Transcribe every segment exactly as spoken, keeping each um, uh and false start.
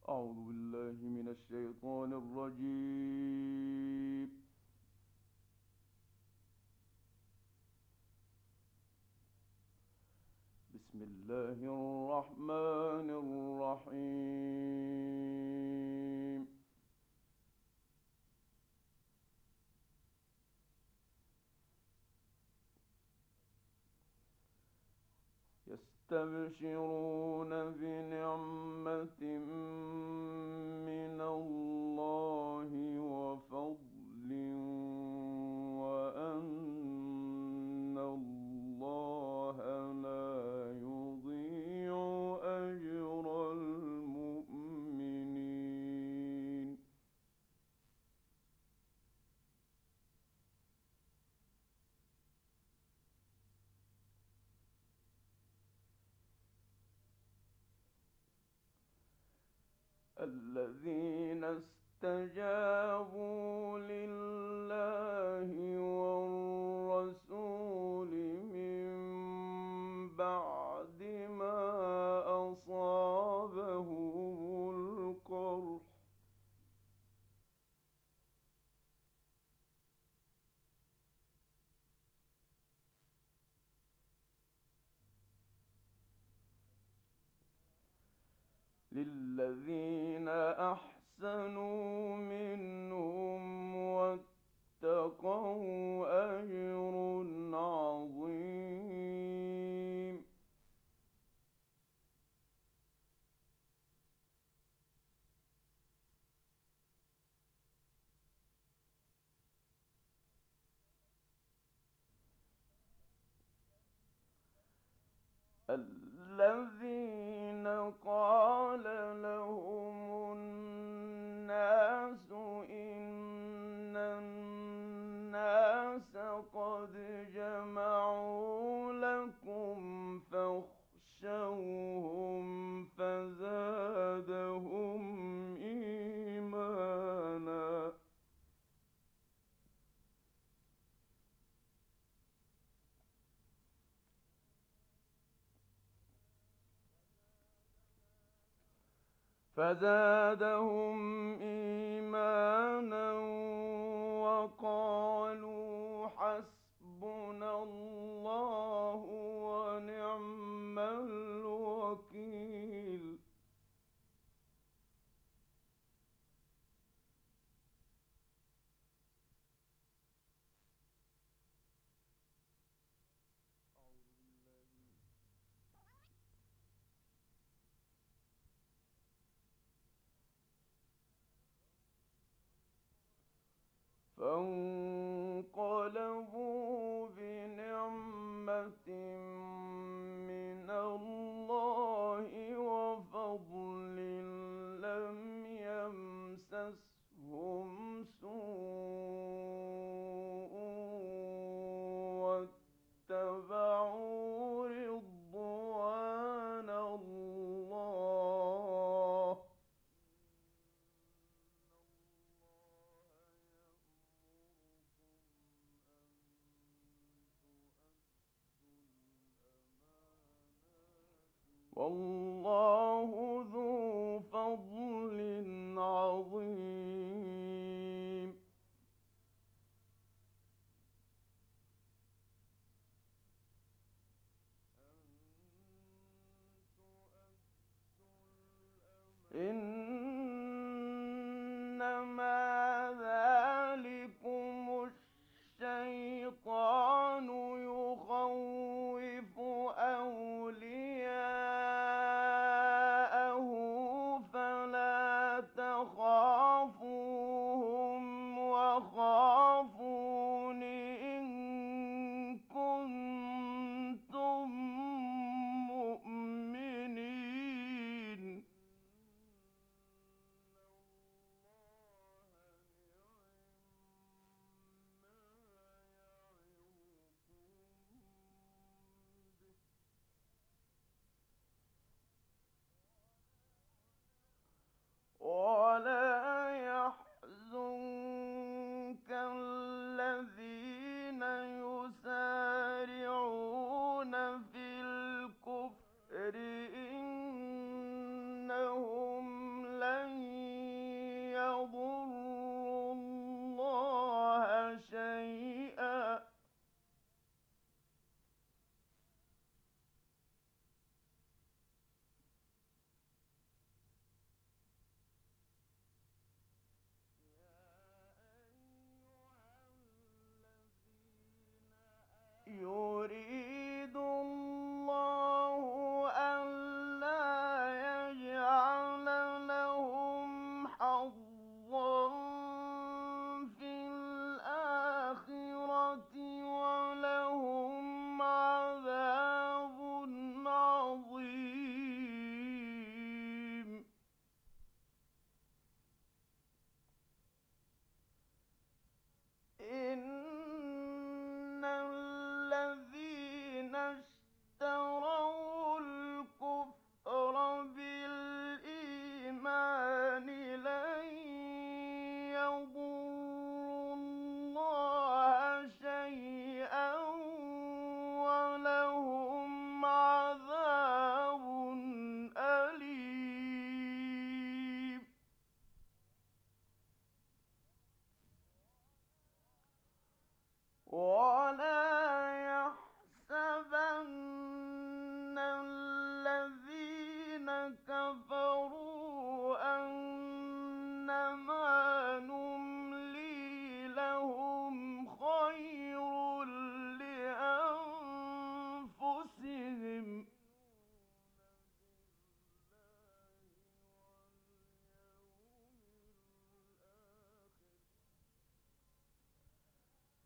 أعوذ بالله من الشيطان الرجيم. بسم الله الرحمن الرحيم. يستبشرون بنعمة من الله وفضل وأن الله لا يضيع أجر المؤمنين. الذين استجابوا لله والرسول من بعد ما أصابهم القرح للذين أحسنوا منهم واتقوا أجر عظيم. الذين قال لهم الناس إن الناس قد جمعوا لكم فاخشوهم فزادهم إيمانا فزادهم إيمانا وقالوا حسبنا الله ونعم الوكيل. فانقلبوا بنعمة من الله وفضل لم يمسسهم سوء واتبعوا رضوان الله. والله ذو فضل عظيم. إنما ذلكم الشيطان يخوف أولياءه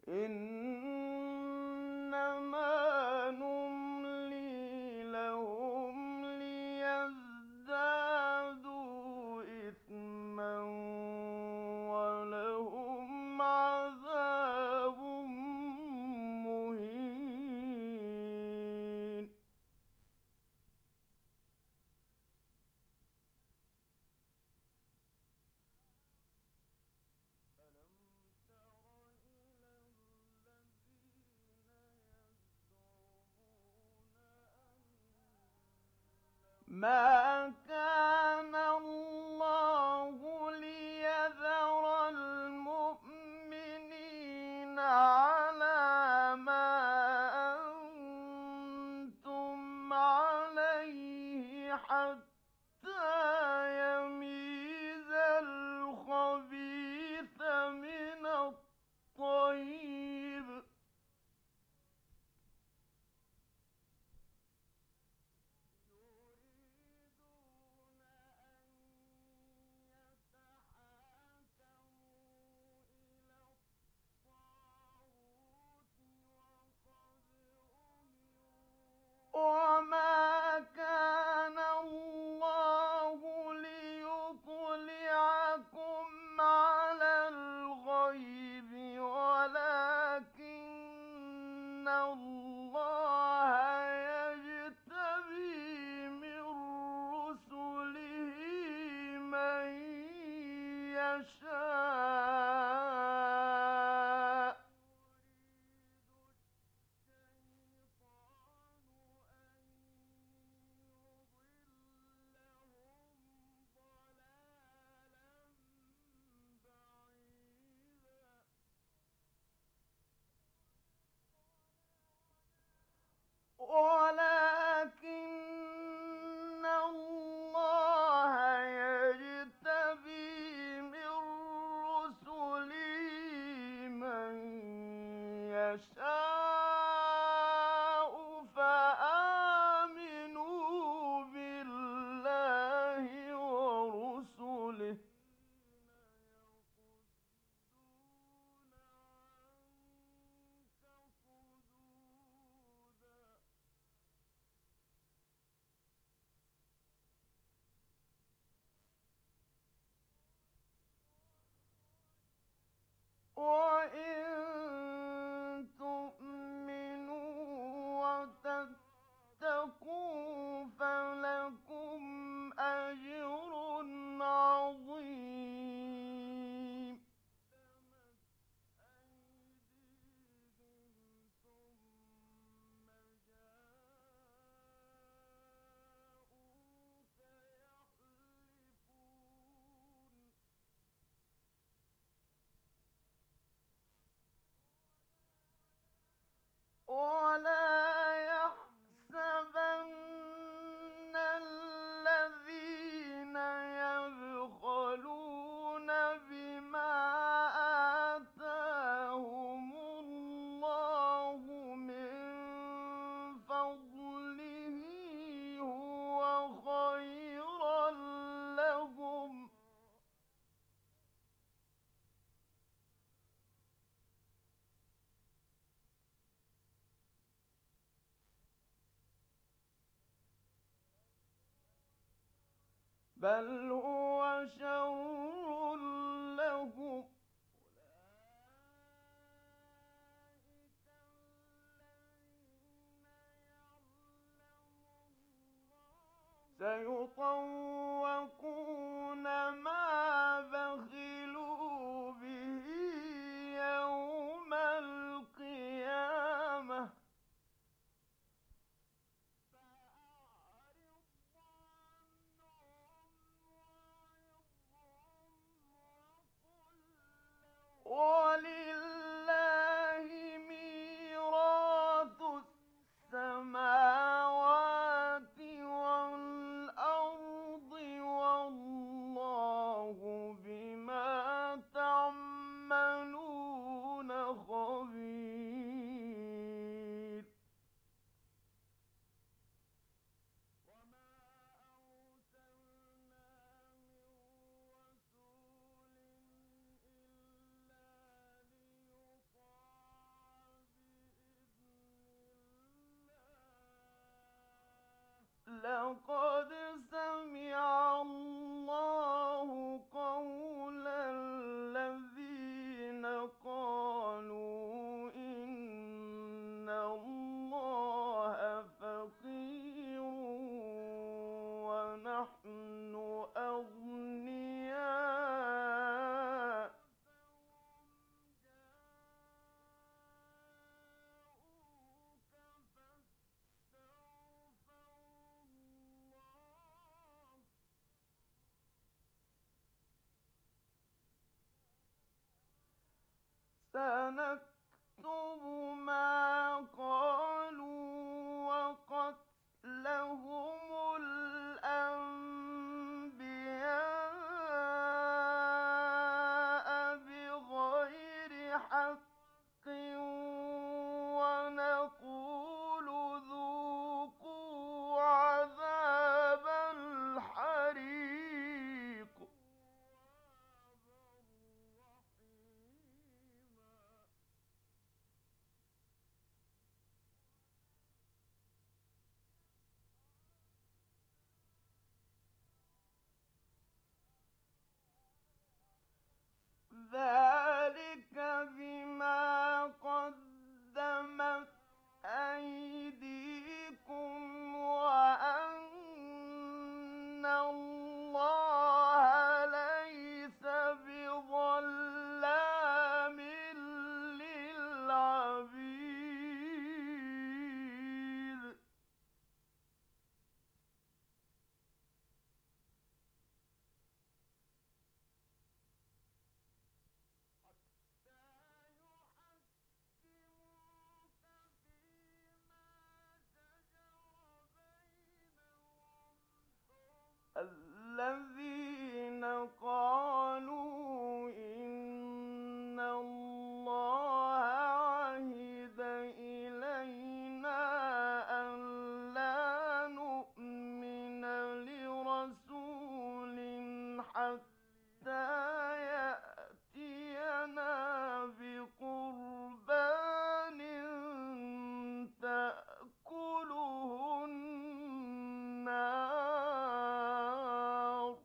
إنما نملي لهم ليزدادوا إثما ولهم عذاب مهين. ما كان الله ليذر المؤمنين على ما أنتم عليه حتى يميز الخبيث من الطيب وما كان الله ليطلعكم على الغيب ولكن الله يجتبي من رسله من يشاء ولكن الله يجتبي من رسله من يشاء فآمنوا بالله ورسله وإن تؤمنوا وتتقوا فلكم أجر عظيم. ولا يحسبن الذين يبخلون بما آتاهم الله من فضله هو خيرا لهم بل هو شر لهم سيطوقون ما بخلوا به يوم القيامة ولله ميراث السماوات والأرض والله سنكتب ما قالوا وقتلهم الأنبياء بغير حق ونقول ذوقوا عذاب الحريق. ذلك بما قدمت أيديكم وأن الله ليس بظلام للعبيد. الذين قالوا إن الله عهد إلينا ألا نؤمن لرسول حتى يأتينا بقربان تأكله النار.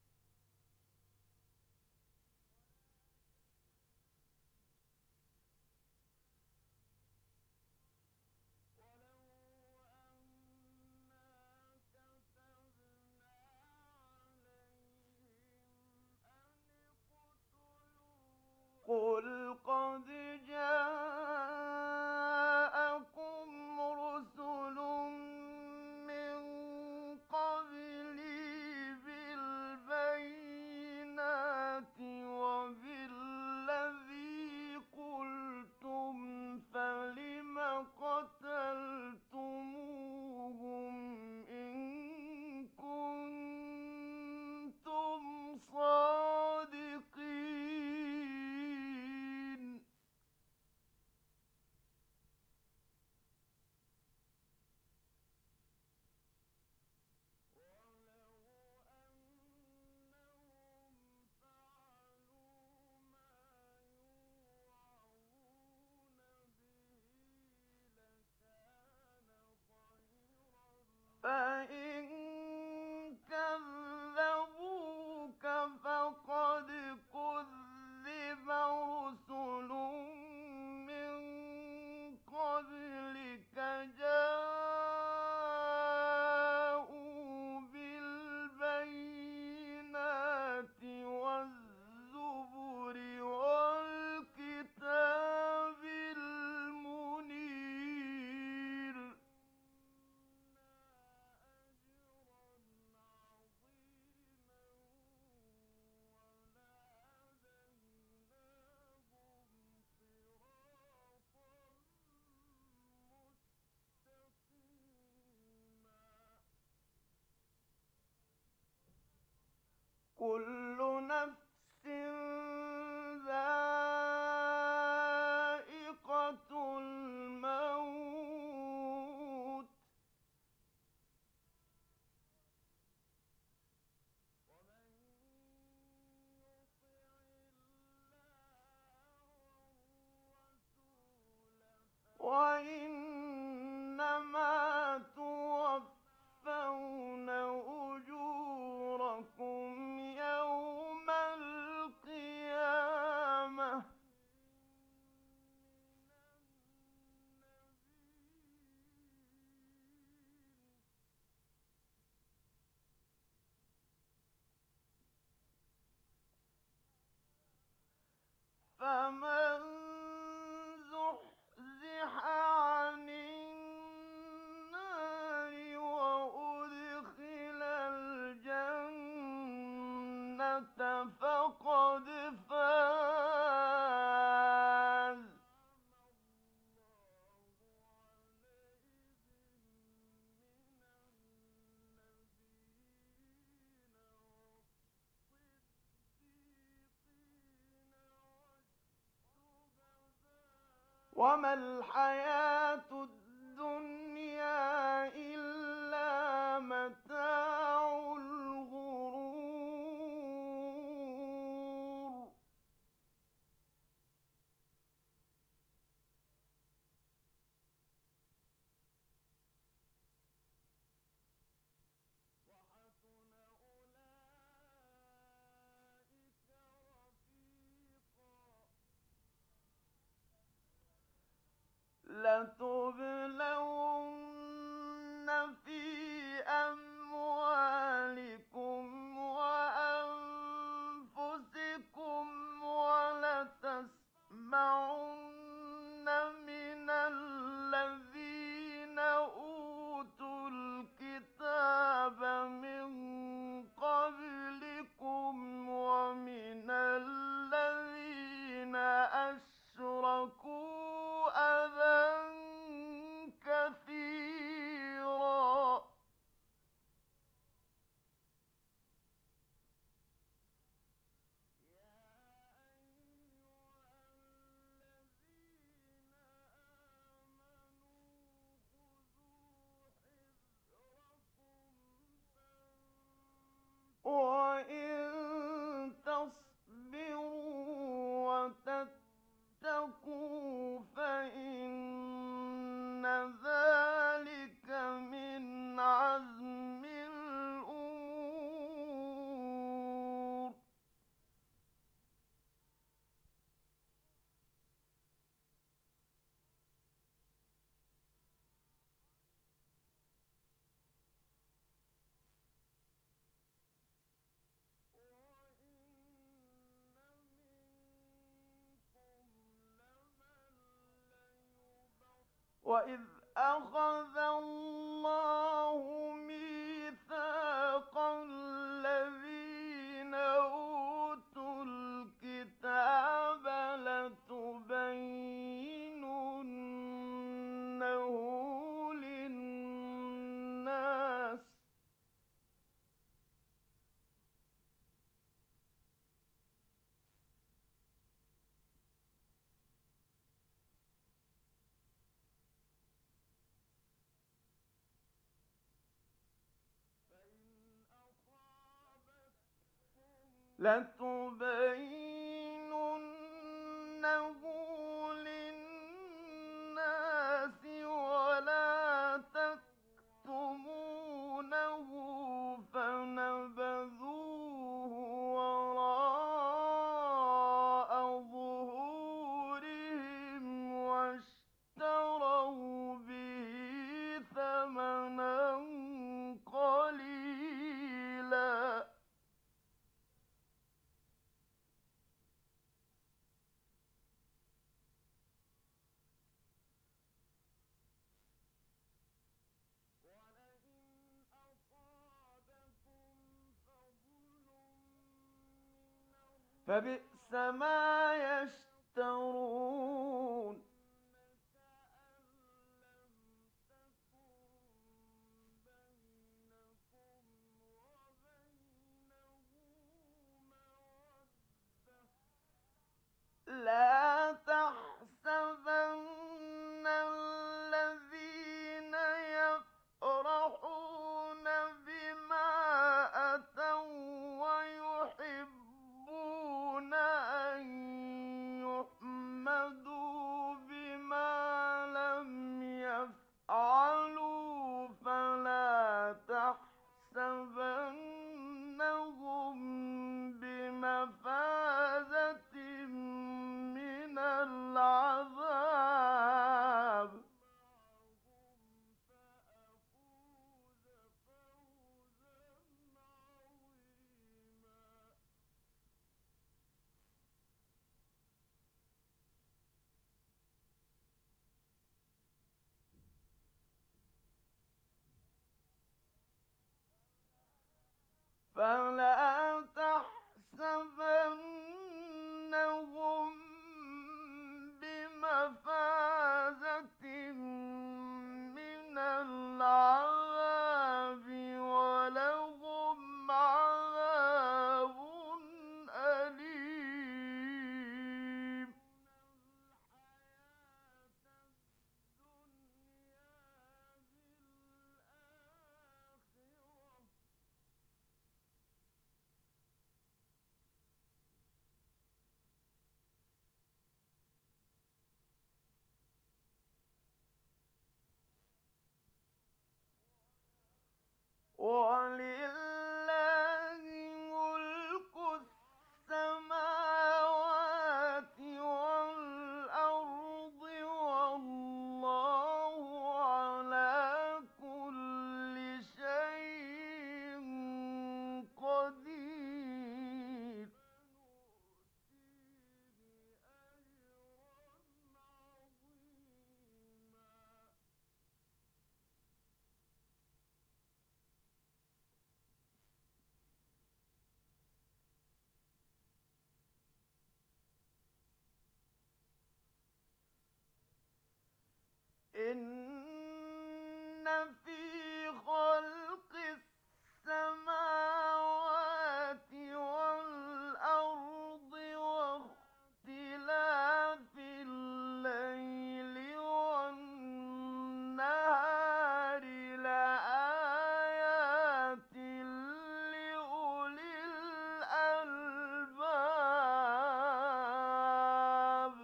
قل قد جاءكم رسل من قبلي بالبينات وبالذي قلتم فلم قتلتموهم إن كنتم صادقين. فإن كذبوك فقد كذب رسل من قبلك جاءوا بالبينات والزبر والكتاب المنير. كل نفس ذائقة الموت وإنما توفون أجوركم يوم القيامة. فمن زحزح عن النار وأدخل الجنة فقد فاز. وما الحياة الدنيا إلا متاع الغرور. وحسن أولئك رفيقا. لتبلون في أموالكم وأنفسكم ولتسمعن من الذين أوتوا الكتاب من قبلكم ومن الذين أشركوا أذى كثيرا. يا أيها الذين آمنوا خذوا حذركم وإن تصبروا وتتقوا فإن ذلك من عزم الأمور. وَإِذْ أَخَذَ اللَّهُ مِيثَاقَ الَّذِينَ أُوتُوا الْكِتَابَ لَتُبَيِّنُنَّهُ لِلنَّاسِ لَتُبَيِّنُنَّهُ لِلنَّاسِ وَلَا تَكْتُمُونَهُ فَنَبَذُوهُ وَرَاءَ ظُهُورِهِمْ وَاشْتَرَوْا بِهِ ثَمَنًا قَلِيلًا. فبئس ما يشترون. لا تحسبن الذين يفرحون بما أتوا ويحبون أن يحمدوا بما لم يفعلوا فلا تحسبنهم بمفازة من العذاب. فلا تحسبنهم بمفازة من العذاب ولهم عذاب أليم. فِي خَلْقِ السَّمَاوَاتِ وَالْأَرْضِ وَاخْتِلَافِ اللَّيْلِ وَالنَّهَارِ لَآيَاتٍ لِّأُولِي الْأَلْبَابِ.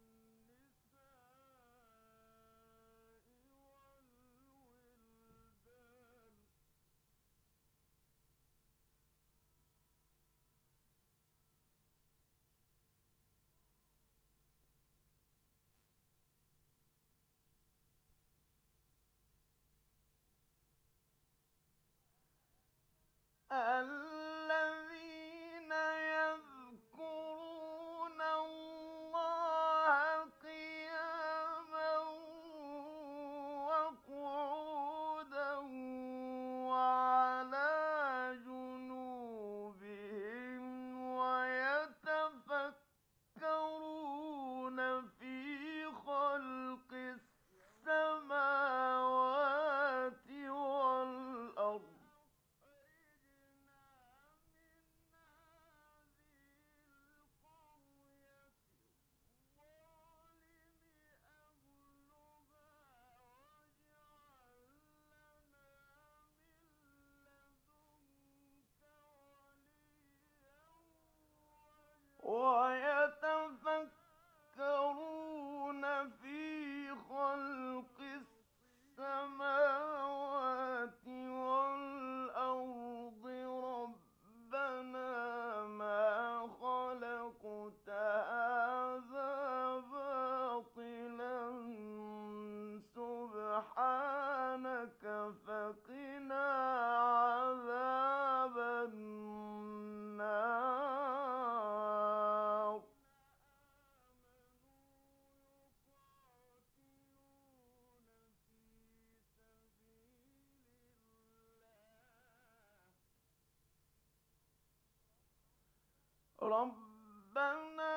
الَّذِينَ يَذْكُرُونَ اللَّهَ قِيَامًا وَقُعُودًا وَعَلَىٰ جُنُوبِهِمْ وَيَتَفَكَّرُونَ فِي خَلْقِ السَّمَاوَاتِ وَالْأَرْضِ وَيَتَفَكَّرُونَ فِي خَلْقِ السَّمَاوَاتِ وَالْأَرْضِ رَبَّنَا مَا خَلَقْتَ هَٰذَا بَاطِلًا سُبْحَانَكَ فَقِنَا عَذَابَ النَّارِ. رَبَّنَا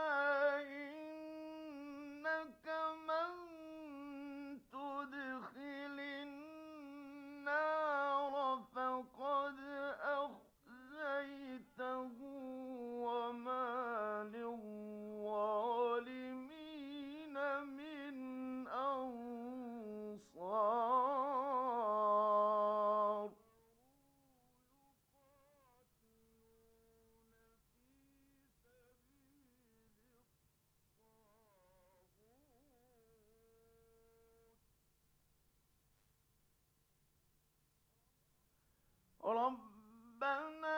إِنَّكَ مَن تُدْخِلِ النَّارَ فَقَدْ أَخْزَيْتَهُ وَمَا لِلظَّالِمِينَ مِنْ أَنصَارٍ. رَبَّنَا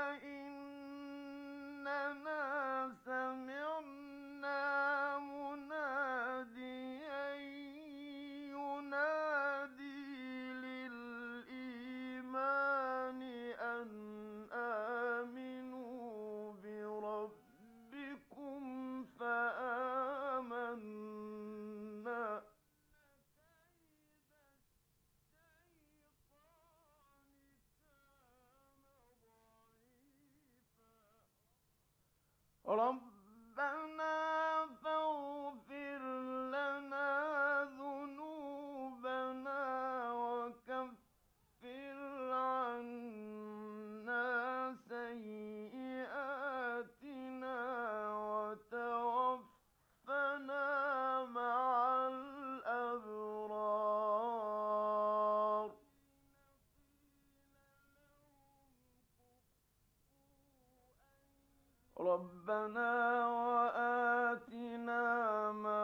إِنَّنَا سَمِعْنَا مُنَادِيًا يُنَادِي لِلْإِيمَانِ أَنْ آمِنُوا بِرَبِّكُمْ فَآمَنَّا. رَبَّنَا فَاغْفِرْ لَنَا ذُنُوبَنَا وَكَفِّرْ عَنَّا سَيِّئَاتِنَا وَتَوَفَّنَا مَعَ الْأَبْرَارِ. رَبَّنَا وَآتِنَا مَا